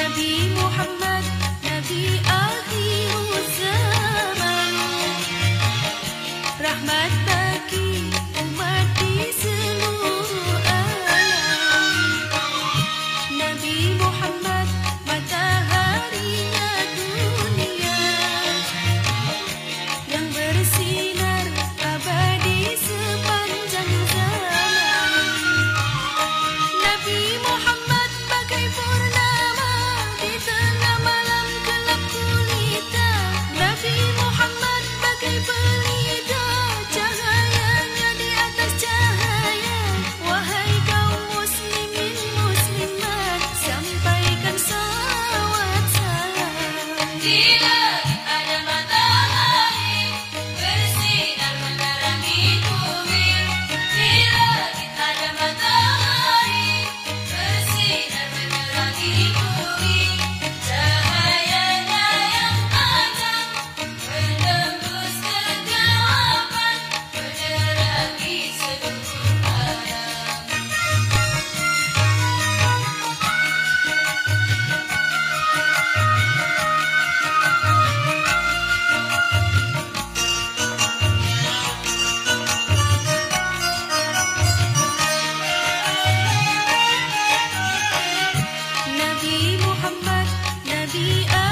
Nabi Muhammad, Nabi akhir zaman, rahmat bagi umat di seluruh alam. Nabi Muhammad, mataharinya dunia, yang bersinar abadi sepanjang zaman. Nabi Muhammad bagai purnama di tengah malam gelap gulita. Nabi Muhammad bagai pelita, cahayanya di atas cahaya. Wahai kaum muslimin muslimat, sampaikan salawat salam. Di langit ada matahari bersinar menerangi bumi. Di langit ada matahari bersinar menerangi bumi. Cahayanya yang tajam menembus kegelapan, menerangi seluruh alam. Nabi Muhammad, Nabi